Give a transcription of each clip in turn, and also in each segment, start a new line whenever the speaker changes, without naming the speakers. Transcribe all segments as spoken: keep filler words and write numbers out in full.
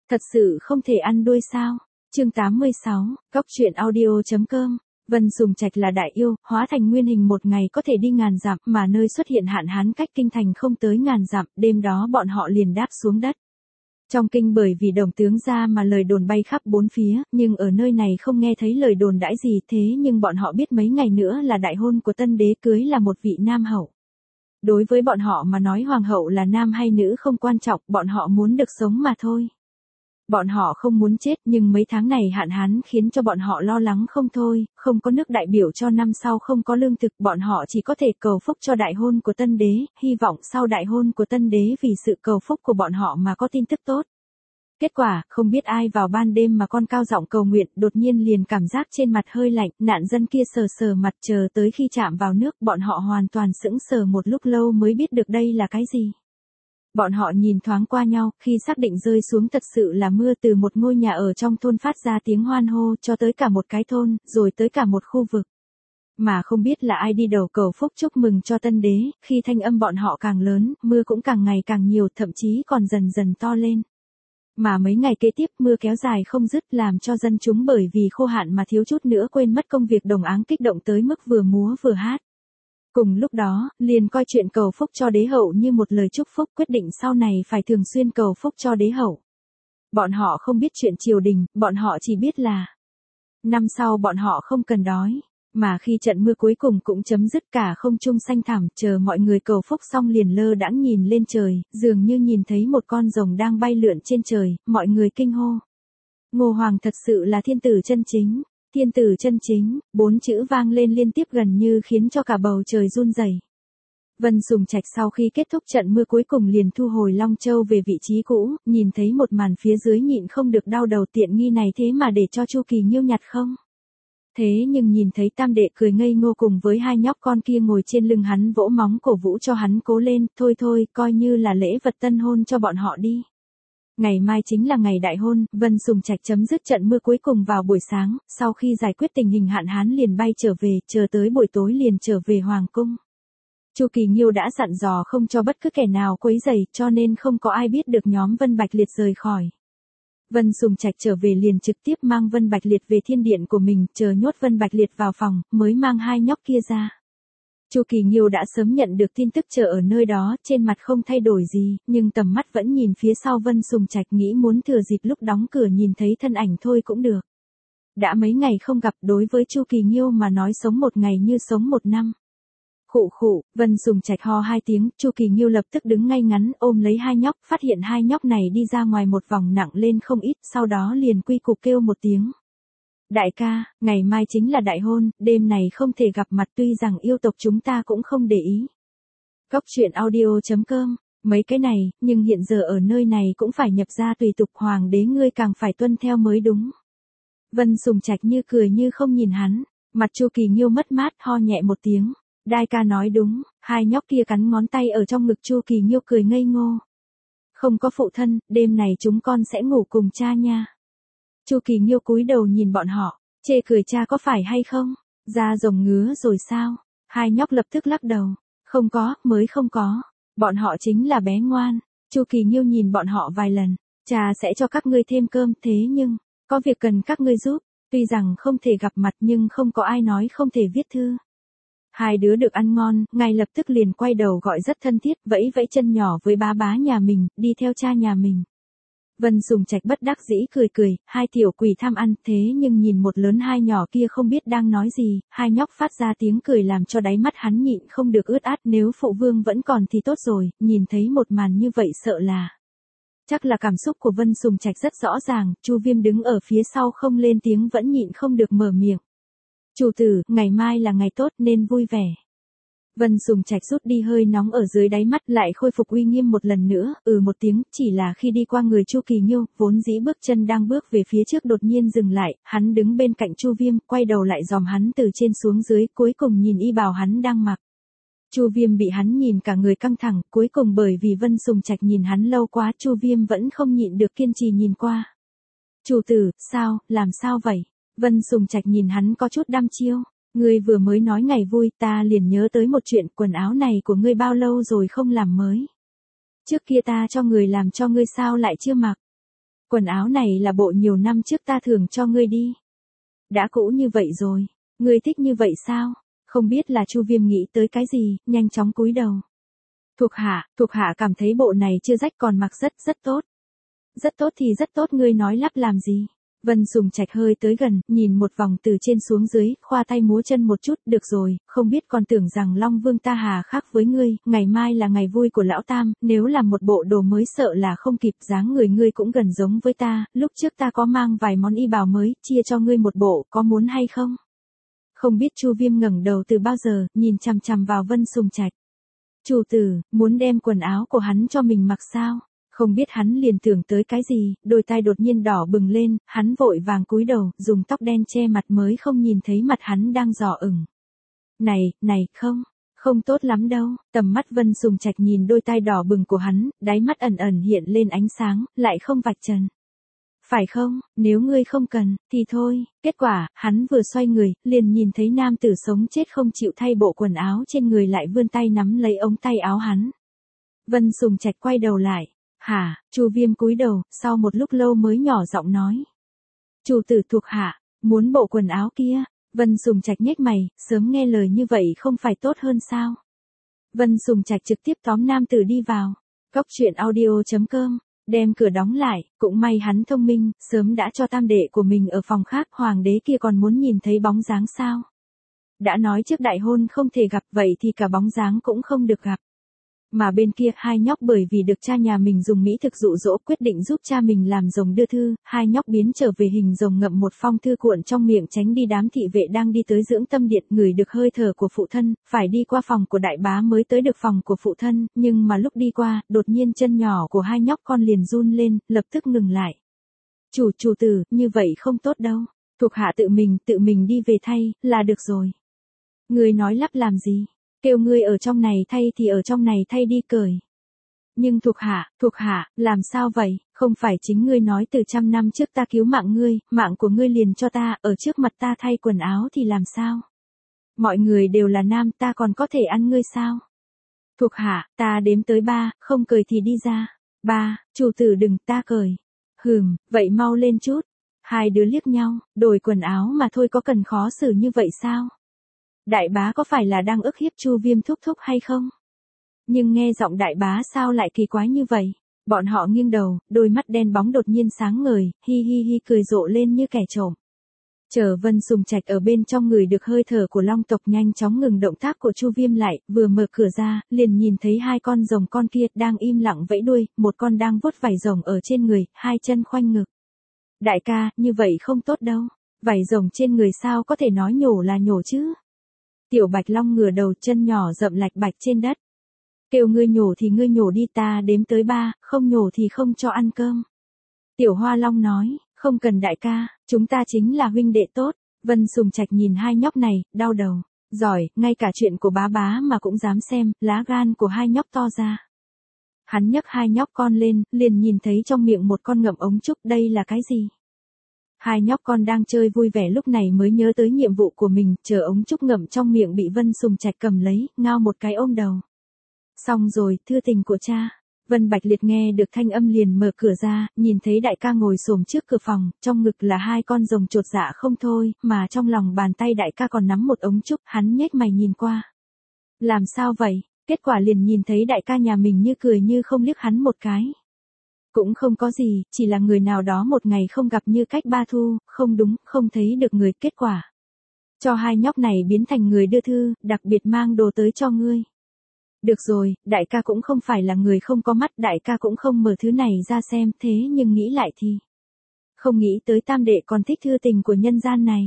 Thật sự không thể ăn đuôi sao? Chương tám mươi sáu, Cóc truyện audio.com. Vân Sùng Trạch là đại yêu, hóa thành nguyên hình một ngày có thể đi ngàn dặm, mà nơi xuất hiện hạn hán cách kinh thành không tới ngàn dặm, đêm đó bọn họ liền đáp xuống đất. Trong kinh bởi vì đồng tướng ra mà lời đồn bay khắp bốn phía, nhưng ở nơi này không nghe thấy lời đồn đãi gì, thế nhưng bọn họ biết mấy ngày nữa là đại hôn của tân đế, cưới là một vị nam hậu. Đối với bọn họ mà nói hoàng hậu là nam hay nữ không quan trọng, bọn họ muốn được sống mà thôi. Bọn họ không muốn chết, nhưng mấy tháng này hạn hán khiến cho bọn họ lo lắng không thôi, không có nước đại biểu cho năm sau không có lương thực, bọn họ chỉ có thể cầu phúc cho đại hôn của tân đế, hy vọng sau đại hôn của tân đế vì sự cầu phúc của bọn họ mà có tin tức tốt. Kết quả, không biết ai vào ban đêm mà con cao giọng cầu nguyện, đột nhiên liền cảm giác trên mặt hơi lạnh, nạn dân kia sờ sờ mặt, chờ tới khi chạm vào nước, bọn họ hoàn toàn sững sờ một lúc lâu mới biết được đây là cái gì. Bọn họ nhìn thoáng qua nhau, khi xác định rơi xuống thật sự là mưa, từ một ngôi nhà ở trong thôn phát ra tiếng hoan hô, cho tới cả một cái thôn, rồi tới cả một khu vực. Mà không biết là ai đi đầu cầu phúc chúc mừng cho tân đế, khi thanh âm bọn họ càng lớn, mưa cũng càng ngày càng nhiều, thậm chí còn dần dần to lên. Mà mấy ngày kế tiếp mưa kéo dài không dứt, làm cho dân chúng bởi vì khô hạn mà thiếu chút nữa quên mất công việc đồng áng, kích động tới mức vừa múa vừa hát. Cùng lúc đó, liền coi chuyện cầu phúc cho đế hậu như một lời chúc phúc, quyết định sau này phải thường xuyên cầu phúc cho đế hậu. Bọn họ không biết chuyện triều đình, bọn họ chỉ biết là năm sau bọn họ không cần đói. Mà khi trận mưa cuối cùng cũng chấm dứt, cả không trung xanh thẳm, chờ mọi người cầu phúc xong liền lơ đãng nhìn lên trời, dường như nhìn thấy một con rồng đang bay lượn trên trời, mọi người kinh hô. Ngô Hoàng thật sự là thiên tử chân chính. Thiên tử chân chính, bốn chữ vang lên liên tiếp gần như khiến cho cả bầu trời run rẩy. Vân Sùng Trạch sau khi kết thúc trận mưa cuối cùng liền thu hồi Long Châu về vị trí cũ, nhìn thấy một màn phía dưới nhịn không được đau đầu, tiện nghi này thế mà để cho Chu Kỳ Nghiêu nhặt không? Thế nhưng nhìn thấy tam đệ cười ngây ngô cùng với hai nhóc con kia ngồi trên lưng hắn vỗ móng cổ vũ cho hắn cố lên, thôi thôi, coi như là lễ vật tân hôn cho bọn họ đi. Ngày mai chính là ngày đại hôn, Vân Sùng Trạch chấm dứt trận mưa cuối cùng vào buổi sáng, sau khi giải quyết tình hình hạn hán liền bay trở về, chờ tới buổi tối liền trở về hoàng cung. Chu Kỳ Nghiêu đã dặn dò không cho bất cứ kẻ nào quấy rầy, cho nên không có ai biết được nhóm Vân Bạch Liệt rời khỏi. Vân Sùng Trạch trở về liền trực tiếp mang Vân Bạch Liệt về thiên điện của mình, chờ nhốt Vân Bạch Liệt vào phòng, mới mang hai nhóc kia ra. Chu Kỳ Nghiêu đã sớm nhận được tin tức, chờ ở nơi đó, trên mặt không thay đổi gì, nhưng tầm mắt vẫn nhìn phía sau Vân Sùng Trạch, nghĩ muốn thừa dịp lúc đóng cửa nhìn thấy thân ảnh thôi cũng được. Đã mấy ngày không gặp, đối với Chu Kỳ Nghiêu mà nói sống một ngày như sống một năm. Khụ khụ, Vân Sùng Trạch ho hai tiếng, Chu Kỳ Nghiêu lập tức đứng ngay ngắn, ôm lấy hai nhóc, phát hiện hai nhóc này đi ra ngoài một vòng nặng lên không ít, sau đó liền quy cục kêu một tiếng. Đại ca, ngày mai chính là đại hôn, đêm này không thể gặp mặt, tuy rằng yêu tộc chúng ta cũng không để ý. Cóc truyện audio.com, mấy cái này, nhưng hiện giờ ở nơi này cũng phải nhập gia tùy tục, hoàng đế ngươi càng phải tuân theo mới đúng. Vân Sùng Trạch như cười như không nhìn hắn, mặt Chu Kỳ Nghiêu mất mát, ho nhẹ một tiếng. Đại ca nói đúng, hai nhóc kia cắn ngón tay ở trong ngực Chu Kỳ Nghiêu cười ngây ngô. Không có phụ thân, đêm này chúng con sẽ ngủ cùng cha nha. Chu Kỳ Nghiêu cúi đầu nhìn bọn họ, chê cười cha có phải hay không? Da rồng ngứa rồi sao? Hai nhóc lập tức lắc đầu. Không có, mới không có. Bọn họ chính là bé ngoan. Chu Kỳ Nghiêu nhìn bọn họ vài lần. Cha sẽ cho các ngươi thêm cơm, thế nhưng, có việc cần các ngươi giúp. Tuy rằng không thể gặp mặt nhưng không có ai nói không thể viết thư. Hai đứa được ăn ngon, ngay lập tức liền quay đầu gọi rất thân thiết, vẫy vẫy chân nhỏ với bá bá nhà mình, đi theo cha nhà mình. Vân Sùng Trạch bất đắc dĩ cười cười, hai tiểu quỷ tham ăn, thế nhưng nhìn một lớn hai nhỏ kia không biết đang nói gì, hai nhóc phát ra tiếng cười làm cho đáy mắt hắn nhịn không được ướt át, nếu phụ vương vẫn còn thì tốt rồi, nhìn thấy một màn như vậy sợ là. Chắc là cảm xúc của Vân Sùng Trạch rất rõ ràng, Chu Viêm đứng ở phía sau không lên tiếng vẫn nhịn không được mở miệng. Chủ tử, ngày mai là ngày tốt nên vui vẻ. Vân Sùng Trạch rút đi hơi nóng ở dưới đáy mắt, lại khôi phục uy nghiêm một lần nữa, ừ một tiếng, chỉ là khi đi qua người Chu Kỳ Nghiêu, vốn dĩ bước chân đang bước về phía trước đột nhiên dừng lại, hắn đứng bên cạnh Chu Viêm, quay đầu lại dòm hắn từ trên xuống dưới, cuối cùng nhìn y bào hắn đang mặc. Chu Viêm bị hắn nhìn cả người căng thẳng, cuối cùng bởi vì Vân Sùng Trạch nhìn hắn lâu quá, Chu Viêm vẫn không nhịn được kiên trì nhìn qua. Chủ tử, sao, làm sao vậy? Vân Sùng Trạch nhìn hắn có chút đăm chiêu. Ngươi vừa mới nói ngày vui, ta liền nhớ tới một chuyện, quần áo này của ngươi bao lâu rồi không làm mới? Trước kia ta cho người làm cho ngươi sao lại chưa mặc? Quần áo này là bộ nhiều năm trước ta thường cho ngươi đi. Đã cũ như vậy rồi, ngươi thích như vậy sao? Không biết là Chu Viêm nghĩ tới cái gì, nhanh chóng cúi đầu. Thuộc hạ, thuộc hạ cảm thấy bộ này chưa rách còn mặc rất rất tốt. Rất tốt thì rất tốt, ngươi nói lắp làm gì? Vân Sùng Trạch hơi tới gần, nhìn một vòng từ trên xuống dưới, khoa tay múa chân một chút, được rồi, không biết còn tưởng rằng Long Vương ta hà khắc với ngươi, ngày mai là ngày vui của lão tam, nếu là một bộ đồ mới sợ là không kịp, dáng người ngươi cũng gần giống với ta, lúc trước ta có mang vài món y bào mới, chia cho ngươi một bộ, có muốn hay không? Không biết Chu Viêm ngẩng đầu từ bao giờ, nhìn chằm chằm vào Vân Sùng Trạch. Chủ tử, muốn đem quần áo của hắn cho mình mặc sao? Không biết hắn liền tưởng tới cái gì, đôi tai đột nhiên đỏ bừng lên, hắn vội vàng cúi đầu, dùng tóc đen che mặt mới không nhìn thấy mặt hắn đang đỏ ửng. Này, này, không, không tốt lắm đâu, tầm mắt Vân Sùng Trạch nhìn đôi tai đỏ bừng của hắn, đáy mắt ẩn ẩn hiện lên ánh sáng, lại không vạch trần. Phải không, nếu ngươi không cần, thì thôi, kết quả, hắn vừa xoay người, liền nhìn thấy nam tử sống chết không chịu thay bộ quần áo trên người lại vươn tay nắm lấy ống tay áo hắn. Vân Sùng Trạch quay đầu lại. Hả, Chu Viêm cúi đầu, sau một lúc lâu mới nhỏ giọng nói. Chủ tử thuộc hạ, muốn bộ quần áo kia. Vân Sùng Trạch nhếch mày, sớm nghe lời như vậy không phải tốt hơn sao? Vân Sùng Trạch trực tiếp tóm nam tử đi vào. Cóc truyện audio chấm com, đem cửa đóng lại, cũng may hắn thông minh, sớm đã cho tam đệ của mình ở phòng khác, hoàng đế kia còn muốn nhìn thấy bóng dáng sao? Đã nói trước đại hôn không thể gặp, vậy thì cả bóng dáng cũng không được gặp. Mà bên kia hai nhóc bởi vì được cha nhà mình dùng mỹ thực dụ dỗ quyết định giúp cha mình làm rồng đưa thư, hai nhóc biến trở về hình rồng ngậm một phong thư cuộn trong miệng tránh đi đám thị vệ đang đi tới dưỡng tâm điện, ngửi được hơi thở của phụ thân, phải đi qua phòng của đại bá mới tới được phòng của phụ thân, nhưng mà lúc đi qua, đột nhiên chân nhỏ của hai nhóc con liền run lên, lập tức ngừng lại. Chủ chủ tử, như vậy không tốt đâu, thuộc hạ tự mình, tự mình đi về thay, là được rồi. Người nói lắp làm gì? Kêu ngươi ở trong này thay thì ở trong này thay đi cởi. Nhưng thuộc hạ, thuộc hạ, làm sao vậy, không phải chính ngươi nói từ trăm năm trước ta cứu mạng ngươi, mạng của ngươi liền cho ta, ở trước mặt ta thay quần áo thì làm sao? Mọi người đều là nam, ta còn có thể ăn ngươi sao? Thuộc hạ, ta đếm tới ba, không cởi thì đi ra. Ba, chủ tử đừng, ta cởi. Hừm, vậy mau lên chút. Hai đứa liếc nhau, đổi quần áo mà thôi, có cần khó xử như vậy sao? Đại bá có phải là đang ức hiếp Chu Viêm thúc thúc hay không? Nhưng nghe giọng đại bá sao lại kỳ quái như vậy? Bọn họ nghiêng đầu, đôi mắt đen bóng đột nhiên sáng ngời, hi hi hi cười rộ lên như kẻ trộm. Chờ Vân Sùng Trạch ở bên trong người được hơi thở của long tộc nhanh chóng ngừng động tác của Chu Viêm lại, vừa mở cửa ra, liền nhìn thấy hai con rồng con kia đang im lặng vẫy đuôi, một con đang vuốt vảy rồng ở trên người, hai chân khoanh ngực. Đại ca, như vậy không tốt đâu, vảy rồng trên người sao có thể nói nhổ là nhổ chứ? Tiểu Bạch Long ngửa đầu, chân nhỏ rậm lạch bạch trên đất. Kêu ngươi nhổ thì ngươi nhổ đi, ta đếm tới ba, không nhổ thì không cho ăn cơm. Tiểu Hoa Long nói, không cần đại ca, chúng ta chính là huynh đệ tốt. Vân Sùng Trạch nhìn hai nhóc này, đau đầu. Giỏi, ngay cả chuyện của bá bá mà cũng dám xem, lá gan của hai nhóc to ra. Hắn nhấc hai nhóc con lên, liền nhìn thấy trong miệng một con ngậm ống trúc, đây là cái gì? Hai nhóc con đang chơi vui vẻ lúc này mới nhớ tới nhiệm vụ của mình, chờ ống trúc ngậm trong miệng bị Vân Sùng Trạch cầm lấy, ngao một cái ôm đầu. Xong rồi, thư tình của cha. Vân Bạch Liệt nghe được thanh âm liền mở cửa ra, nhìn thấy đại ca ngồi xổm trước cửa phòng, trong ngực là hai con rồng chột dạ không thôi, mà trong lòng bàn tay đại ca còn nắm một ống trúc, hắn nhếch mày nhìn qua. Làm sao vậy? Kết quả liền nhìn thấy đại ca nhà mình như cười như không liếc hắn một cái. Cũng không có gì, chỉ là người nào đó một ngày không gặp như cách ba thu, không đúng, không thấy được người, kết quả. Cho hai nhóc này biến thành người đưa thư, đặc biệt mang đồ tới cho ngươi. Được rồi, đại ca cũng không phải là người không có mắt, đại ca cũng không mở thứ này ra xem, thế nhưng nghĩ lại thì. Không nghĩ tới tam đệ còn thích thư tình của nhân gian này.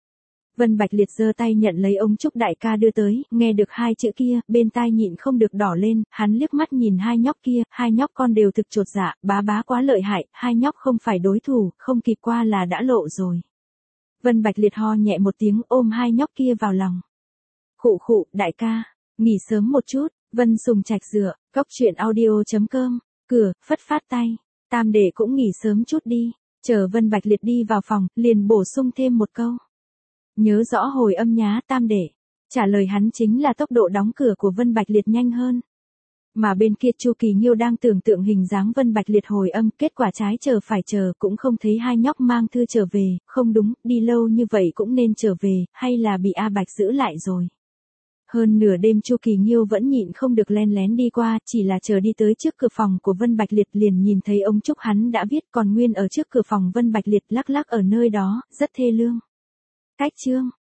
Vân Bạch Liệt giơ tay nhận lấy ống trúc đại ca đưa tới, nghe được hai chữ kia, bên tai nhịn không được đỏ lên, hắn liếc mắt nhìn hai nhóc kia, hai nhóc con đều thực chột dạ, bá bá quá lợi hại, hai nhóc không phải đối thủ, không kịp qua là đã lộ rồi. Vân Bạch Liệt ho nhẹ một tiếng ôm hai nhóc kia vào lòng. Khụ khụ, đại ca, nghỉ sớm một chút. Vân Sùng Trạch dựa, cóc truyện audio chấm com, cửa, phất phát tay, tam đệ cũng nghỉ sớm chút đi, chờ Vân Bạch Liệt đi vào phòng, liền bổ sung thêm một câu. Nhớ rõ hồi âm nhá tam đệ, trả lời hắn chính là tốc độ đóng cửa của Vân Bạch Liệt nhanh hơn. Mà bên kia Chu Kỳ Nhiêu đang tưởng tượng hình dáng Vân Bạch Liệt hồi âm, kết quả trái chờ phải chờ cũng không thấy hai nhóc mang thư trở về, không đúng, đi lâu như vậy cũng nên trở về, hay là bị A Bạch giữ lại rồi. Hơn nửa đêm Chu Kỳ Nhiêu vẫn nhịn không được len lén đi qua, chỉ là chờ đi tới trước cửa phòng của Vân Bạch Liệt liền nhìn thấy ông Trúc hắn đã viết còn nguyên ở trước cửa phòng Vân Bạch Liệt lắc lắc ở nơi đó, rất thê lương. Cách chương